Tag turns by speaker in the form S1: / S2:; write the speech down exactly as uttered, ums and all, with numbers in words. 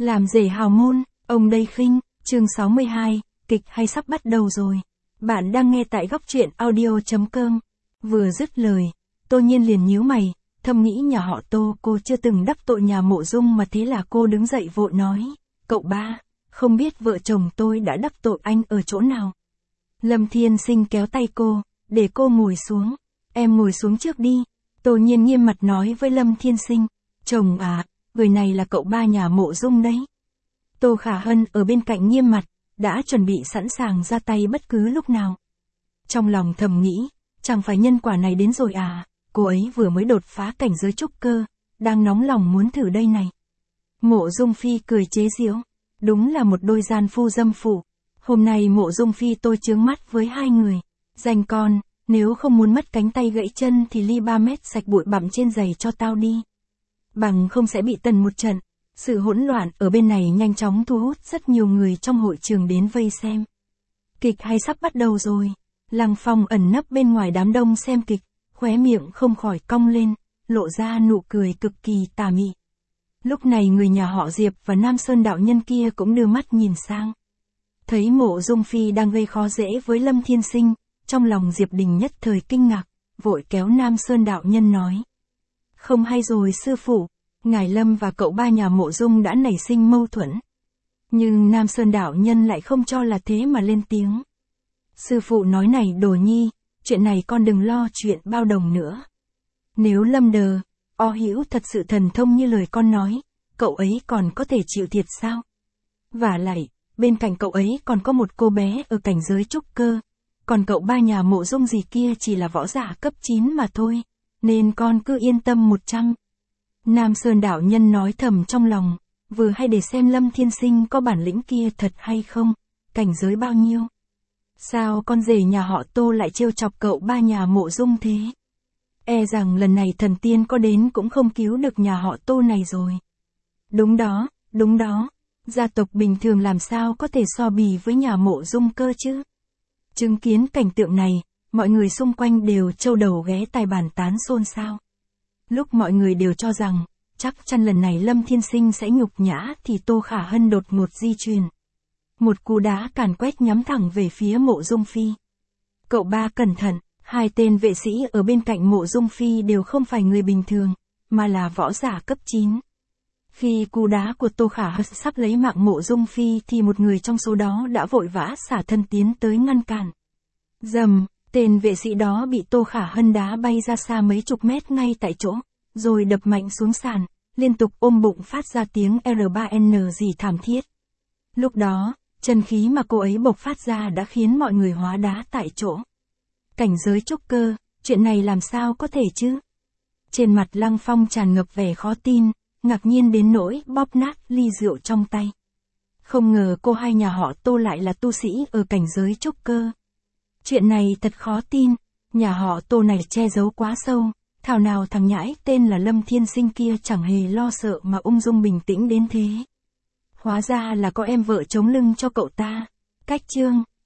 S1: Làm rể hào môn, ông đây khinh, chương sáu mươi hai, kịch hay sắp bắt đầu rồi. Bạn đang nghe tại góc truyện audio.com. Vừa dứt lời, Tô Nhiên liền nhíu mày, thầm nghĩ nhà họ Tô cô chưa từng đắc tội nhà Mộ Dung mà thế là cô đứng dậy vội nói, cậu ba, không biết vợ chồng tôi đã đắc tội anh ở chỗ nào. Lâm Thiên Sinh kéo tay cô, để cô ngồi xuống, em ngồi xuống trước đi. Tô Nhiên nghiêm mặt nói với Lâm Thiên Sinh, chồng à, người này là cậu ba nhà Mộ Dung đấy. Tô Khả Hân ở bên cạnh nghiêm mặt, đã chuẩn bị sẵn sàng ra tay bất cứ lúc nào. Trong lòng thầm nghĩ, chẳng phải nhân quả này đến rồi à, cô ấy vừa mới đột phá cảnh giới trúc cơ, đang nóng lòng muốn thử đây này. Mộ Dung Phi cười chế giễu, đúng là một đôi gian phu dâm phụ. Hôm nay Mộ Dung Phi tôi chướng mắt với hai người, dành con, nếu không muốn mất cánh tay gãy chân thì ly ba mét sạch bụi bặm trên giày cho tao đi. Bằng không sẽ bị tần một trận. Sự hỗn loạn ở bên này nhanh chóng thu hút rất nhiều người trong hội trường đến vây xem. Kịch hay sắp bắt đầu rồi. Lăng Phong ẩn nấp bên ngoài đám đông xem kịch, khóe miệng không khỏi cong lên, lộ ra nụ cười cực kỳ tà mị. Lúc này người nhà họ Diệp và Nam Sơn đạo nhân kia cũng đưa mắt nhìn sang. Thấy Mộ Dung Phi đang gây khó dễ với Lâm Thiên Sinh, trong lòng Diệp Đình nhất thời kinh ngạc, vội kéo Nam Sơn đạo nhân nói. Không hay rồi sư phụ. Ngài Lâm và cậu ba nhà Mộ Dung đã nảy sinh mâu thuẫn. Nhưng Nam Sơn đạo nhân lại không cho là thế mà lên tiếng. Sư phụ nói này Đồ Nhi, chuyện này con đừng lo chuyện bao đồng nữa. Nếu Lâm Đờ, O Hữu thật sự thần thông như lời con nói, cậu ấy còn có thể chịu thiệt sao? Vả lại, bên cạnh cậu ấy còn có một cô bé ở cảnh giới trúc cơ, còn cậu ba nhà Mộ Dung gì kia chỉ là võ giả cấp chín mà thôi, nên con cứ yên tâm một trăm. Nam Sơn đạo nhân nói thầm trong lòng, vừa hay để xem Lâm Thiên Sinh có bản lĩnh kia thật hay không, cảnh giới bao nhiêu. Sao con rể nhà họ Tô lại trêu chọc cậu ba nhà Mộ Dung thế? E rằng lần này thần tiên có đến cũng không cứu được nhà họ Tô này rồi. Đúng đó, đúng đó, gia tộc bình thường làm sao có thể so bì với nhà Mộ Dung cơ chứ? Chứng kiến cảnh tượng này, mọi người xung quanh đều trâu đầu ghé tai bàn tán xôn xao. Lúc mọi người đều cho rằng, chắc chắn lần này Lâm Thiên Sinh sẽ nhục nhã thì Tô Khả Hân đột ngột di truyền. Một cú đá càn quét nhắm thẳng về phía Mộ Dung Phi. Cậu ba cẩn thận, hai tên vệ sĩ ở bên cạnh Mộ Dung Phi đều không phải người bình thường, mà là võ giả cấp chín. Khi cú đá của Tô Khả Hân sắp lấy mạng Mộ Dung Phi thì một người trong số đó đã vội vã xả thân tiến tới ngăn cản. Dầm! Tên vệ sĩ đó bị Tô Khả Hân đá bay ra xa mấy chục mét ngay tại chỗ, rồi đập mạnh xuống sàn, liên tục ôm bụng phát ra tiếng R ba N gì thảm thiết. Lúc đó, chân khí mà cô ấy bộc phát ra đã khiến mọi người hóa đá tại chỗ. Cảnh giới trúc cơ, chuyện này làm sao có thể chứ? Trên mặt Lăng Phong tràn ngập vẻ khó tin, ngạc nhiên đến nỗi bóp nát ly rượu trong tay. Không ngờ cô hai nhà họ Tô lại là tu sĩ ở cảnh giới trúc cơ. Chuyện này thật khó tin, nhà họ Tô này che giấu quá sâu, thảo nào thằng nhãi tên là Lâm Thiên Sinh kia chẳng hề lo sợ mà ung dung bình tĩnh đến thế. Hóa ra là có em vợ chống lưng cho cậu ta. Cách chương